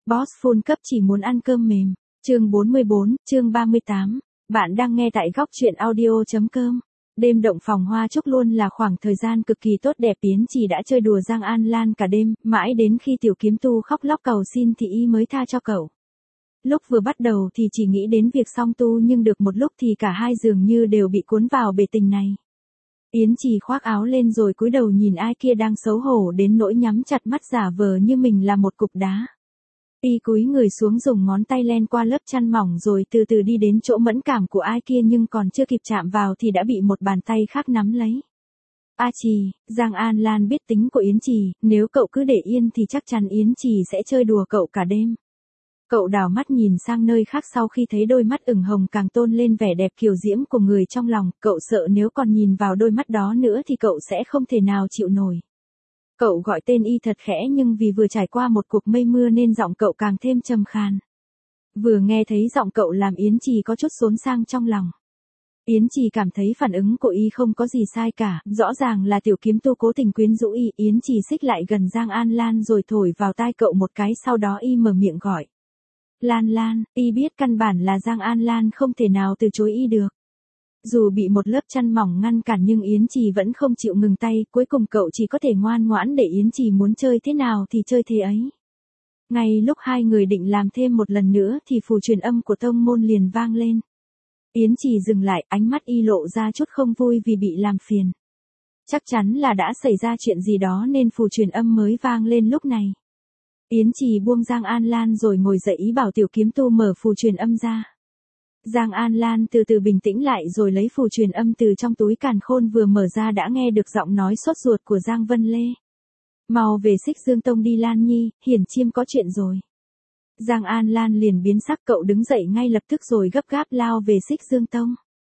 Boss full cấp chỉ muốn ăn cơm mềm. Chương 44, chương 38. Bạn đang nghe tại góc truyện audio.com. Đêm động phòng hoa trúc luôn là khoảng thời gian cực kỳ tốt đẹp. Yến Trì đã chơi đùa Giang An Lan cả đêm, mãi đến khi Tiểu Kiếm Tu khóc lóc cầu xin thì y mới tha cho cậu. Lúc vừa bắt đầu thì chỉ nghĩ đến việc song tu, nhưng được một lúc thì cả hai dường như đều bị cuốn vào bể tình này. Yến Trì khoác áo lên rồi cúi đầu nhìn ai kia đang xấu hổ đến nỗi nhắm chặt mắt giả vờ như mình là một cục đá. Y cúi người xuống dùng ngón tay len qua lớp chăn mỏng rồi từ từ đi đến chỗ mẫn cảm của ai kia, nhưng còn chưa kịp chạm vào thì đã bị một bàn tay khác nắm lấy. A Trì, Giang An Lan biết tính của Yến Trì, nếu cậu cứ để yên thì chắc chắn Yến Trì sẽ chơi đùa cậu cả đêm. Cậu đảo mắt nhìn sang nơi khác sau khi thấy đôi mắt ửng hồng càng tôn lên vẻ đẹp kiều diễm của người trong lòng, cậu sợ nếu còn nhìn vào đôi mắt đó nữa thì cậu sẽ không thể nào chịu nổi. Cậu gọi tên y thật khẽ, nhưng vì vừa trải qua một cuộc mây mưa nên giọng cậu càng thêm trầm khàn. Vừa nghe thấy giọng cậu làm Yến Trì có chút xốn sang trong lòng. Yến Trì cảm thấy phản ứng của y không có gì sai cả, rõ ràng là Tiểu Kiếm Tu cố tình quyến rũ y. Yến Trì xích lại gần Giang An Lan rồi thổi vào tai cậu một cái, sau đó y mở miệng gọi. Lan Lan, y biết căn bản là Giang An Lan không thể nào từ chối y được. Dù bị một lớp chăn mỏng ngăn cản nhưng Yến Trì vẫn không chịu ngừng tay, cuối cùng cậu chỉ có thể ngoan ngoãn để Yến Trì muốn chơi thế nào thì chơi thế ấy. Ngay lúc hai người định làm thêm một lần nữa thì phù truyền âm của tông môn liền vang lên. Yến Trì dừng lại, ánh mắt y lộ ra chút không vui vì bị làm phiền. Chắc chắn là đã xảy ra chuyện gì đó nên phù truyền âm mới vang lên lúc này. Yến Trì buông Giang An Lan rồi ngồi dậy ý bảo Tiểu Kiếm Tu mở phù truyền âm ra. Giang An Lan từ từ bình tĩnh lại rồi lấy phù truyền âm từ trong túi càn khôn vừa mở ra, đã nghe được giọng nói sốt ruột của Giang Vân Lê. Mau về Xích Dương Tông đi Lan Nhi, Hiển Chiêm có chuyện rồi. Giang An Lan liền biến sắc, cậu đứng dậy ngay lập tức rồi gấp gáp lao về Xích Dương Tông.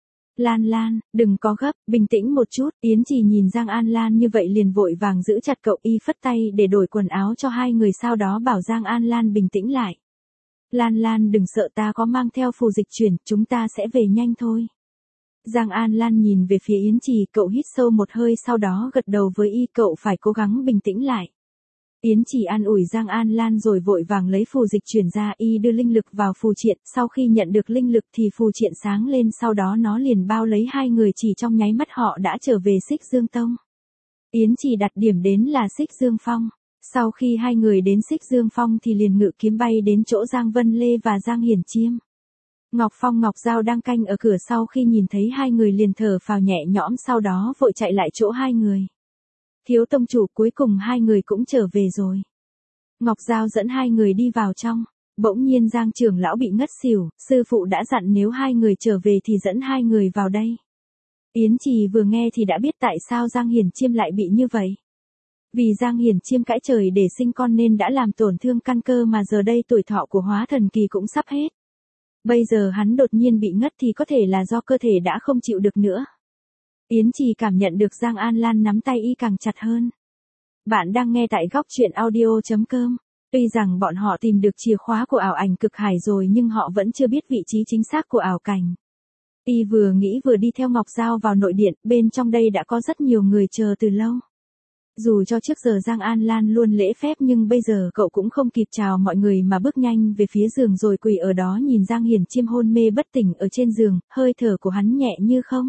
Lan Lan, đừng có gấp, bình tĩnh một chút. Yến Trì nhìn Giang An Lan như vậy liền vội vàng giữ chặt cậu, y phất tay để đổi quần áo cho hai người, sau đó bảo Giang An Lan bình tĩnh lại. Lan Lan đừng sợ, ta có mang theo phù dịch chuyển, chúng ta sẽ về nhanh thôi. Giang An Lan nhìn về phía Yến Trì, cậu hít sâu một hơi sau đó gật đầu với y, cậu phải cố gắng bình tĩnh lại. Yến Trì an ủi Giang An Lan rồi vội vàng lấy phù dịch chuyển ra, y đưa linh lực vào phù triện, sau khi nhận được linh lực thì phù triện sáng lên, sau đó nó liền bao lấy hai người, chỉ trong nháy mắt họ đã trở về Xích Dương Tông. Yến Trì đặt điểm đến là Xích Dương Phong. Sau khi hai người đến Xích Dương Phong thì liền ngự kiếm bay đến chỗ Giang Vân Lê và Giang Hiển Chiêm. Ngọc Phong Ngọc Giao đang canh ở cửa, sau khi nhìn thấy hai người liền thở phào nhẹ nhõm, sau đó vội chạy lại chỗ hai người. Thiếu tông chủ, cuối cùng hai người cũng trở về rồi. Ngọc Giao dẫn hai người đi vào trong. Bỗng nhiên Giang trưởng lão bị ngất xỉu, sư phụ đã dặn nếu hai người trở về thì dẫn hai người vào đây. Yến Trì vừa nghe thì đã biết tại sao Giang Hiển Chiêm lại bị như vậy. Vì Giang Hiển Chiêm cãi trời để sinh con nên đã làm tổn thương căn cơ, mà giờ đây tuổi thọ của Hóa Thần Kỳ cũng sắp hết. Bây giờ hắn đột nhiên bị ngất thì có thể là do cơ thể đã không chịu được nữa. Yến Trì cảm nhận được Giang An Lan nắm tay y càng chặt hơn. Bạn đang nghe tại góc truyện audio.com. Tuy rằng bọn họ tìm được chìa khóa của ảo ảnh cực hải rồi nhưng họ vẫn chưa biết vị trí chính xác của ảo cảnh. Y vừa nghĩ vừa đi theo Ngọc Giao vào nội điện, bên trong đây đã có rất nhiều người chờ từ lâu. Dù cho trước giờ Giang An Lan luôn lễ phép nhưng bây giờ cậu cũng không kịp chào mọi người mà bước nhanh về phía giường rồi quỳ ở đó nhìn Giang Hiển Chiêm hôn mê bất tỉnh ở trên giường, hơi thở của hắn nhẹ như không.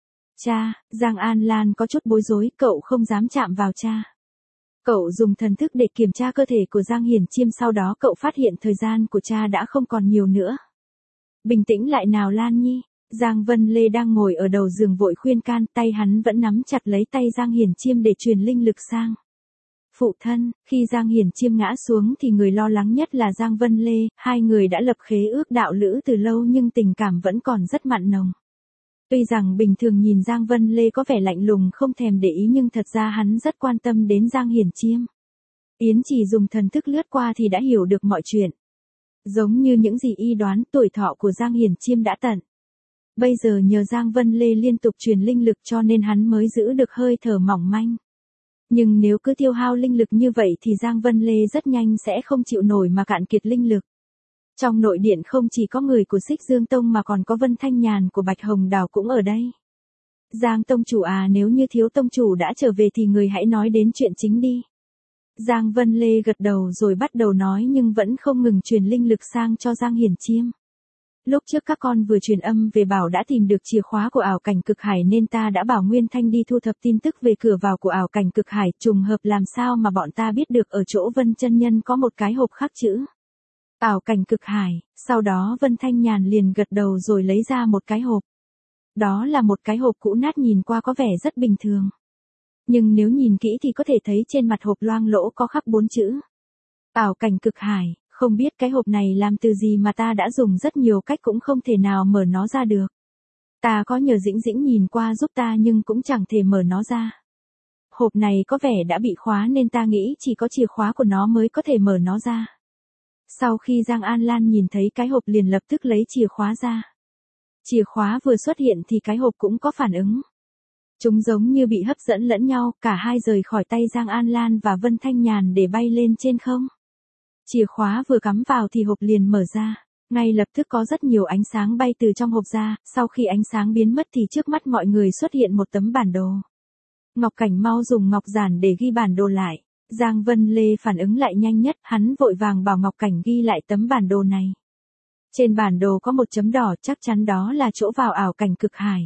Cha, Giang An Lan có chút bối rối, cậu không dám chạm vào cha. Cậu dùng thần thức để kiểm tra cơ thể của Giang Hiển Chiêm, sau đó cậu phát hiện thời gian của cha đã không còn nhiều nữa. Bình tĩnh lại nào Lan Nhi. Giang Vân Lê đang ngồi ở đầu giường vội khuyên can, tay hắn vẫn nắm chặt lấy tay Giang Hiển Chiêm để truyền linh lực sang. Phụ thân, khi Giang Hiển Chiêm ngã xuống thì người lo lắng nhất là Giang Vân Lê, hai người đã lập khế ước đạo lữ từ lâu nhưng tình cảm vẫn còn rất mặn nồng. Tuy rằng bình thường nhìn Giang Vân Lê có vẻ lạnh lùng không thèm để ý nhưng thật ra hắn rất quan tâm đến Giang Hiển Chiêm. Yến Trì dùng thần thức lướt qua thì đã hiểu được mọi chuyện. Giống như những gì y đoán, tuổi thọ của Giang Hiển Chiêm đã tận. Bây giờ nhờ Giang Vân Lê liên tục truyền linh lực cho nên hắn mới giữ được hơi thở mỏng manh. Nhưng nếu cứ tiêu hao linh lực như vậy thì Giang Vân Lê rất nhanh sẽ không chịu nổi mà cạn kiệt linh lực. Trong nội điện không chỉ có người của Xích Dương Tông mà còn có Vân Thanh Nhàn của Bạch Hồng Đào cũng ở đây. Giang tông chủ à, nếu như thiếu tông chủ đã trở về thì người hãy nói đến chuyện chính đi. Giang Vân Lê gật đầu rồi bắt đầu nói nhưng vẫn không ngừng truyền linh lực sang cho Giang Hiển Chiêm. Lúc trước các con vừa truyền âm về bảo đã tìm được chìa khóa của ảo cảnh cực hải nên ta đã bảo Nguyên Thanh đi thu thập tin tức về cửa vào của ảo cảnh cực hải, trùng hợp làm sao mà bọn ta biết được ở chỗ Vân chân nhân có một cái hộp khắc chữ ảo cảnh cực hải, sau đó Vân Thanh Nhàn liền gật đầu rồi lấy ra một cái hộp. Đó là một cái hộp cũ nát nhìn qua có vẻ rất bình thường. Nhưng nếu nhìn kỹ thì có thể thấy trên mặt hộp loang lỗ có khắc 4 chữ. Ảo cảnh cực hải, không biết cái hộp này làm từ gì mà ta đã dùng rất nhiều cách cũng không thể nào mở nó ra được. Ta có nhờ Dĩnh Dĩnh nhìn qua giúp ta nhưng cũng chẳng thể mở nó ra. Hộp này có vẻ đã bị khóa nên ta nghĩ chỉ có chìa khóa của nó mới có thể mở nó ra. Sau khi Giang An Lan nhìn thấy cái hộp liền lập tức lấy chìa khóa ra. Chìa khóa vừa xuất hiện thì cái hộp cũng có phản ứng. Chúng giống như bị hấp dẫn lẫn nhau, cả hai rời khỏi tay Giang An Lan và Vân Thanh Nhàn để bay lên trên không. Chìa khóa vừa cắm vào thì hộp liền mở ra. Ngay lập tức có rất nhiều ánh sáng bay từ trong hộp ra, sau khi ánh sáng biến mất thì trước mắt mọi người xuất hiện một tấm bản đồ. Ngọc Cảnh mau dùng ngọc giản để ghi bản đồ lại. Giang Vân Lê phản ứng lại nhanh nhất, hắn vội vàng bảo Ngọc Cảnh ghi lại tấm bản đồ này. Trên bản đồ có một chấm đỏ, chắc chắn đó là chỗ vào ảo cảnh cực hải.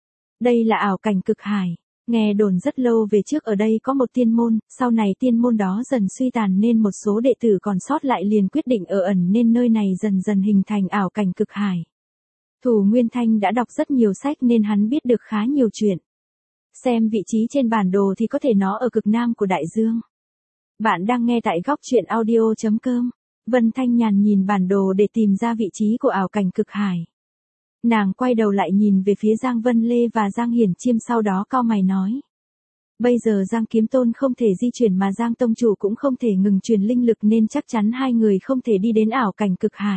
Đây là ảo cảnh cực hải. Nghe đồn rất lâu về trước ở đây có một tiên môn, sau này tiên môn đó dần suy tàn nên một số đệ tử còn sót lại liền quyết định ở ẩn nên nơi này dần dần hình thành ảo cảnh cực hải. Thủ Nguyên Thanh đã đọc rất nhiều sách nên hắn biết được khá nhiều chuyện. Xem vị trí trên bản đồ thì có thể nó ở cực nam của đại dương. Bạn đang nghe tại góc truyện audio.com. Vân Thanh Nhàn nhìn bản đồ để tìm ra vị trí của ảo cảnh cực hải. Nàng quay đầu lại nhìn về phía Giang Vân Lê và Giang Hiển Chiêm sau đó cau mày nói. Bây giờ Giang Kiếm Tôn không thể di chuyển mà Giang Tông Chủ cũng không thể ngừng truyền linh lực nên chắc chắn hai người không thể đi đến ảo cảnh cực hải.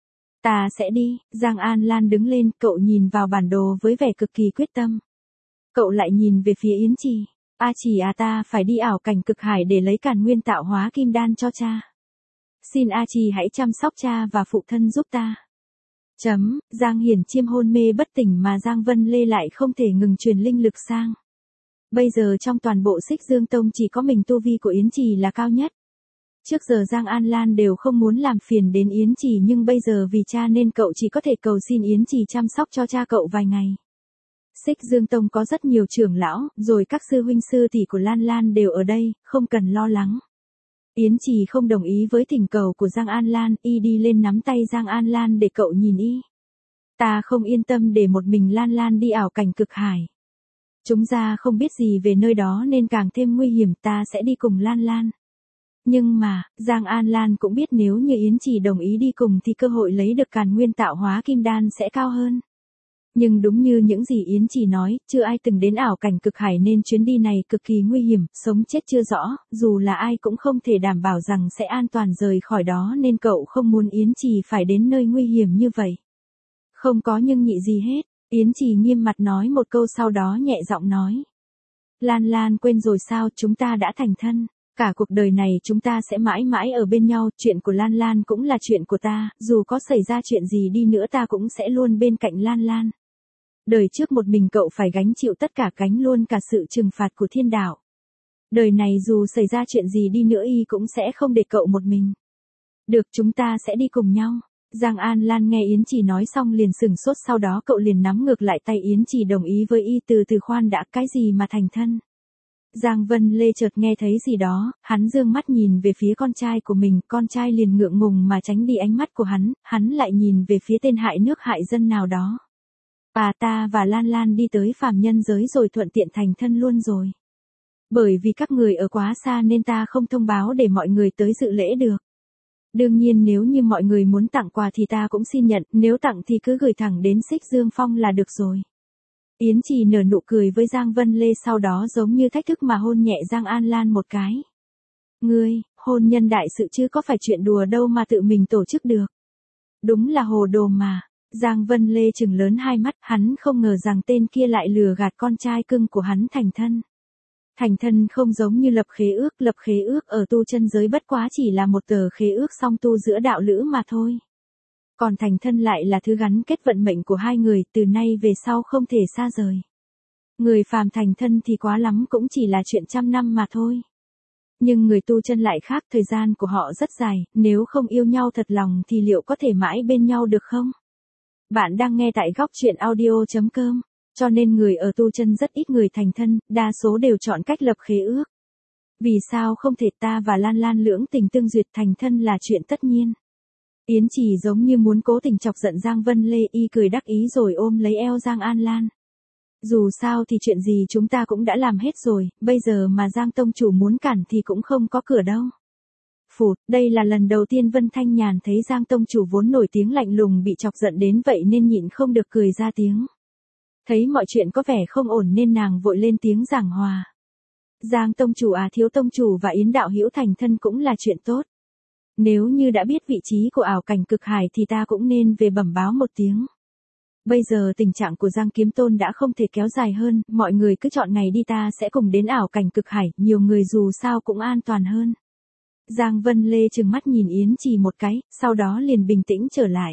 Ta sẽ đi, Giang An Lan đứng lên, cậu nhìn vào bản đồ với vẻ cực kỳ quyết tâm. Cậu lại nhìn về phía Yến Trì. A Trì à, ta phải đi ảo cảnh cực hải để lấy càn nguyên tạo hóa kim đan cho cha. Xin A Trì hãy chăm sóc cha và phụ thân giúp ta. Giang Hiển Chiêm hôn mê bất tỉnh mà Giang Vân Lê lại không thể ngừng truyền linh lực sang. Bây giờ trong toàn bộ Xích Dương Tông chỉ có mình tu vi của Yến Trì là cao nhất. Trước giờ Giang An Lan đều không muốn làm phiền đến Yến Trì nhưng bây giờ vì cha nên cậu chỉ có thể cầu xin Yến Trì chăm sóc cho cha cậu vài ngày. Xích Dương Tông có rất nhiều trưởng lão, rồi các sư huynh sư tỷ của Lan Lan đều ở đây, không cần lo lắng. Yến Trì không đồng ý với thỉnh cầu của Giang An Lan, y đi lên nắm tay Giang An Lan để cậu nhìn y. Ta không yên tâm để một mình Lan Lan đi ảo cảnh cực hải. Chúng ta không biết gì về nơi đó nên càng thêm nguy hiểm, ta sẽ đi cùng Lan Lan. Nhưng mà, Giang An Lan cũng biết nếu như Yến Trì đồng ý đi cùng thì cơ hội lấy được càn nguyên tạo hóa kim đan sẽ cao hơn. Nhưng đúng như những gì Yến Trì nói, chưa ai từng đến ảo cảnh cực hải nên chuyến đi này cực kỳ nguy hiểm, sống chết chưa rõ, dù là ai cũng không thể đảm bảo rằng sẽ an toàn rời khỏi đó nên cậu không muốn Yến Trì phải đến nơi nguy hiểm như vậy. Không có nhưng nhị gì hết, Yến Trì nghiêm mặt nói một câu sau đó nhẹ giọng nói. Lan Lan quên rồi sao, chúng ta đã thành thân. Cả cuộc đời này chúng ta sẽ mãi mãi ở bên nhau, chuyện của Lan Lan cũng là chuyện của ta, dù có xảy ra chuyện gì đi nữa ta cũng sẽ luôn bên cạnh Lan Lan. Đời trước một mình cậu phải gánh chịu tất cả, gánh luôn cả sự trừng phạt của thiên đạo. Đời này dù xảy ra chuyện gì đi nữa y cũng sẽ không để cậu một mình. Được, chúng ta sẽ đi cùng nhau. Giang An Lan nghe Yến Trì nói xong liền sửng sốt, sau đó cậu liền nắm ngược lại tay Yến Trì đồng ý với y. Từ khoan đã, cái gì mà thành thân. Giang Vân Lê chợt nghe thấy gì đó, hắn dương mắt nhìn về phía con trai của mình, con trai liền ngượng ngùng mà tránh đi ánh mắt của hắn lại nhìn về phía tên hại nước hại dân nào đó. Ta và Lan Lan đi tới phàm nhân giới rồi thuận tiện thành thân luôn rồi. Bởi vì các người ở quá xa nên ta không thông báo để mọi người tới dự lễ được. Đương nhiên nếu như mọi người muốn tặng quà thì ta cũng xin nhận, nếu tặng thì cứ gửi thẳng đến Xích Dương Phong là được rồi. Yến Trì nở nụ cười với Giang Vân Lê sau đó giống như thách thức mà hôn nhẹ Giang An Lan một cái. Ngươi, hôn nhân đại sự chứ có phải chuyện đùa đâu mà tự mình tổ chức được. Đúng là hồ đồ mà. Giang Vân Lê trừng lớn hai mắt, hắn không ngờ rằng tên kia lại lừa gạt con trai cưng của hắn thành thân. Thành thân không giống như lập khế ước ở tu chân giới bất quá chỉ là một tờ khế ước song tu giữa đạo lữ mà thôi. Còn thành thân lại là thứ gắn kết vận mệnh của hai người, từ nay về sau không thể xa rời. Người phàm thành thân thì quá lắm cũng chỉ là chuyện trăm năm mà thôi. Nhưng người tu chân lại khác, thời gian của họ rất dài, nếu không yêu nhau thật lòng thì liệu có thể mãi bên nhau được không? Bạn đang nghe tại góc truyện audio.com, cho nên người ở tu chân rất ít người thành thân, đa số đều chọn cách lập khế ước. Vì sao không thể, ta và Lan Lan lưỡng tình tương duyệt, thành thân là chuyện tất nhiên. Yến Trì giống như muốn cố tình chọc giận Giang Vân Lê, y cười đắc ý rồi ôm lấy eo Giang An Lan. Dù sao thì chuyện gì chúng ta cũng đã làm hết rồi, bây giờ mà Giang tông chủ muốn cản thì cũng không có cửa đâu. Phụt, đây là lần đầu tiên Vân Thanh Nhàn thấy Giang tông chủ vốn nổi tiếng lạnh lùng bị chọc giận đến vậy nên nhịn không được cười ra tiếng. Thấy mọi chuyện có vẻ không ổn nên nàng vội lên tiếng giảng hòa. Giang tông chủ à, Thiếu tông chủ và Yến đạo hữu thành thân cũng là chuyện tốt. Nếu như đã biết vị trí của ảo cảnh cực hải thì ta cũng nên về bẩm báo một tiếng. Bây giờ tình trạng của Giang Kiếm Tôn đã không thể kéo dài hơn, mọi người cứ chọn ngày đi, ta sẽ cùng đến ảo cảnh cực hải, nhiều người dù sao cũng an toàn hơn. Giang Vân Lê trừng mắt nhìn Yến Trì một cái, sau đó liền bình tĩnh trở lại.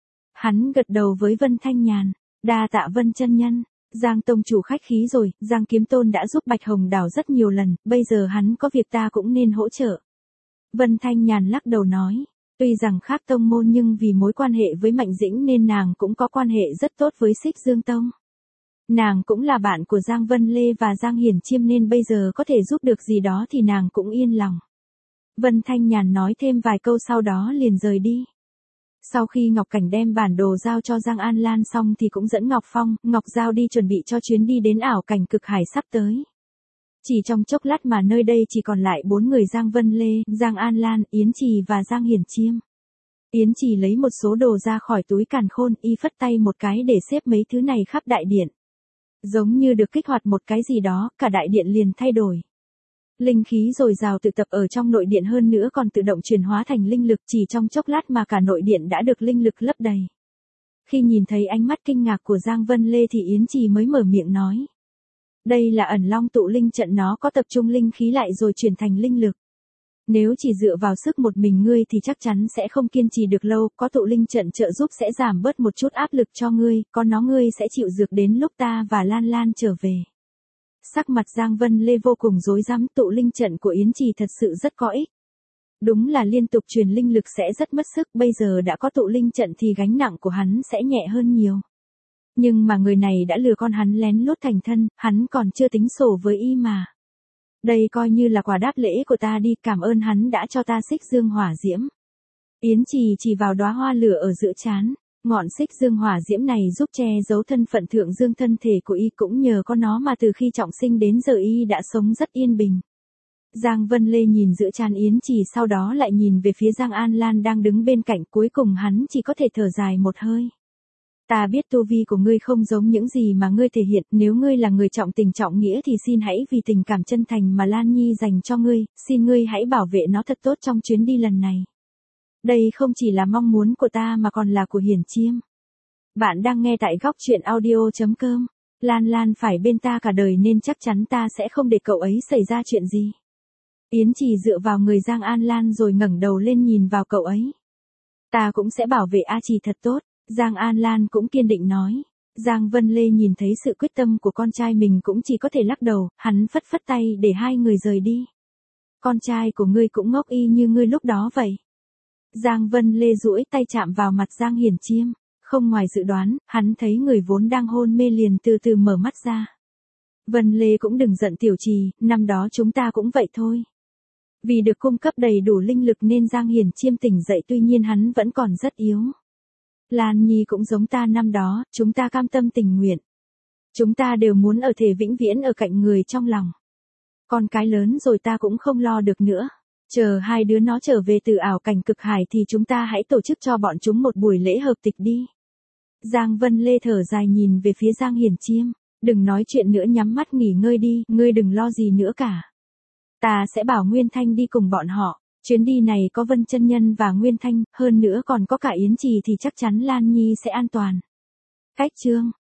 Hắn gật đầu với Vân Thanh Nhàn, đa tạ Vân chân nhân. Giang tông chủ khách khí rồi, Giang Kiếm Tôn đã giúp Bạch Hồng Đảo rất nhiều lần, bây giờ hắn có việc ta cũng nên hỗ trợ. Vân Thanh Nhàn lắc đầu nói, tuy rằng khác tông môn nhưng vì mối quan hệ với Mạnh Dĩnh nên nàng cũng có quan hệ rất tốt với Xích Dương Tông. Nàng cũng là bạn của Giang Vân Lê và Giang Hiển Chiêm nên bây giờ có thể giúp được gì đó thì nàng cũng yên lòng. Vân Thanh Nhàn nói thêm vài câu sau đó liền rời đi. Sau khi Ngọc Cảnh đem bản đồ giao cho Giang An Lan xong thì cũng dẫn Ngọc Phong, Ngọc Giao đi chuẩn bị cho chuyến đi đến ảo cảnh cực hải sắp tới. Chỉ trong chốc lát mà nơi đây chỉ còn lại 4 người: Giang Vân Lê, Giang An Lan, Yến Trì và Giang Hiển Chiêm. Yến Trì lấy một số đồ ra khỏi túi càn khôn, y phất tay một cái để xếp mấy thứ này khắp đại điện. Giống như được kích hoạt một cái gì đó, cả đại điện liền thay đổi. Linh khí dồi dào tự tập ở trong nội điện, hơn nữa còn tự động chuyển hóa thành linh lực, chỉ trong chốc lát mà cả nội điện đã được linh lực lấp đầy. Khi nhìn thấy ánh mắt kinh ngạc của Giang Vân Lê thì Yến Trì mới mở miệng nói. Đây là ẩn long tụ linh trận, nó có tập trung linh khí lại rồi chuyển thành linh lực. Nếu chỉ dựa vào sức một mình ngươi thì chắc chắn sẽ không kiên trì được lâu, có tụ linh trận trợ giúp sẽ giảm bớt một chút áp lực cho ngươi, có nó ngươi sẽ chịu dược đến lúc ta và Lan Lan trở về. Sắc mặt Giang Vân Lê vô cùng rối rắm, tụ linh trận của Yến Trì thật sự rất có ích. Đúng là liên tục truyền linh lực sẽ rất mất sức, bây giờ đã có tụ linh trận thì gánh nặng của hắn sẽ nhẹ hơn nhiều. Nhưng mà người này đã lừa con hắn lén lút thành thân, hắn còn chưa tính sổ với y mà. Đây coi như là quà đáp lễ của ta đi, cảm ơn hắn đã cho ta xích dương hỏa diễm. Yến Trì chỉ vào đóa hoa lửa ở giữa trán. Ngọn xích dương hỏa diễm này giúp che giấu thân phận thượng dương thân thể của y, cũng nhờ có nó mà từ khi trọng sinh đến giờ y đã sống rất yên bình. Giang Vân Lê nhìn giữa trán Yến Trì, sau đó lại nhìn về phía Giang An Lan đang đứng bên cạnh, cuối cùng hắn chỉ có thể thở dài một hơi. Ta biết tu vi của ngươi không giống những gì mà ngươi thể hiện, nếu ngươi là người trọng tình trọng nghĩa thì xin hãy vì tình cảm chân thành mà Lan Nhi dành cho ngươi, xin ngươi hãy bảo vệ nó thật tốt trong chuyến đi lần này. Đây không chỉ là mong muốn của ta mà còn là của Hiển Chiêm. Bạn đang nghe tại góc truyện audio.com. Lan Lan phải bên ta cả đời nên chắc chắn ta sẽ không để cậu ấy xảy ra chuyện gì. Yến Trì dựa vào người Giang An Lan rồi ngẩng đầu lên nhìn vào cậu ấy. Ta cũng sẽ bảo vệ A Trì thật tốt, Giang An Lan cũng kiên định nói. Giang Vân Lê nhìn thấy sự quyết tâm của con trai mình cũng chỉ có thể lắc đầu, hắn phất phất tay để hai người rời đi. Con trai của ngươi cũng ngốc y như ngươi lúc đó vậy. Giang Vân Lê duỗi tay chạm vào mặt Giang Hiển Chiêm, không ngoài dự đoán, hắn thấy người vốn đang hôn mê liền từ từ mở mắt ra. Vân Lê cũng đừng giận tiểu Trì, năm đó chúng ta cũng vậy thôi. Vì được cung cấp đầy đủ linh lực nên Giang Hiển Chiêm tỉnh dậy, tuy nhiên hắn vẫn còn rất yếu. Lan Nhi cũng giống ta năm đó, chúng ta cam tâm tình nguyện. Chúng ta đều muốn ở thể vĩnh viễn ở cạnh người trong lòng. Con cái lớn rồi ta cũng không lo được nữa. Chờ hai đứa nó trở về từ ảo cảnh cực hải thì chúng ta hãy tổ chức cho bọn chúng một buổi lễ hợp tịch đi. Giang Vân Lê thở dài nhìn về phía Giang Hiển Chiêm. Đừng nói chuyện nữa, nhắm mắt nghỉ ngơi đi, ngươi đừng lo gì nữa cả. Ta sẽ bảo Nguyên Thanh đi cùng bọn họ. Chuyến đi này có Vân chân nhân và Nguyên Thanh, hơn nữa còn có cả Yến Trì thì chắc chắn Lan Nhi sẽ an toàn. Cách chương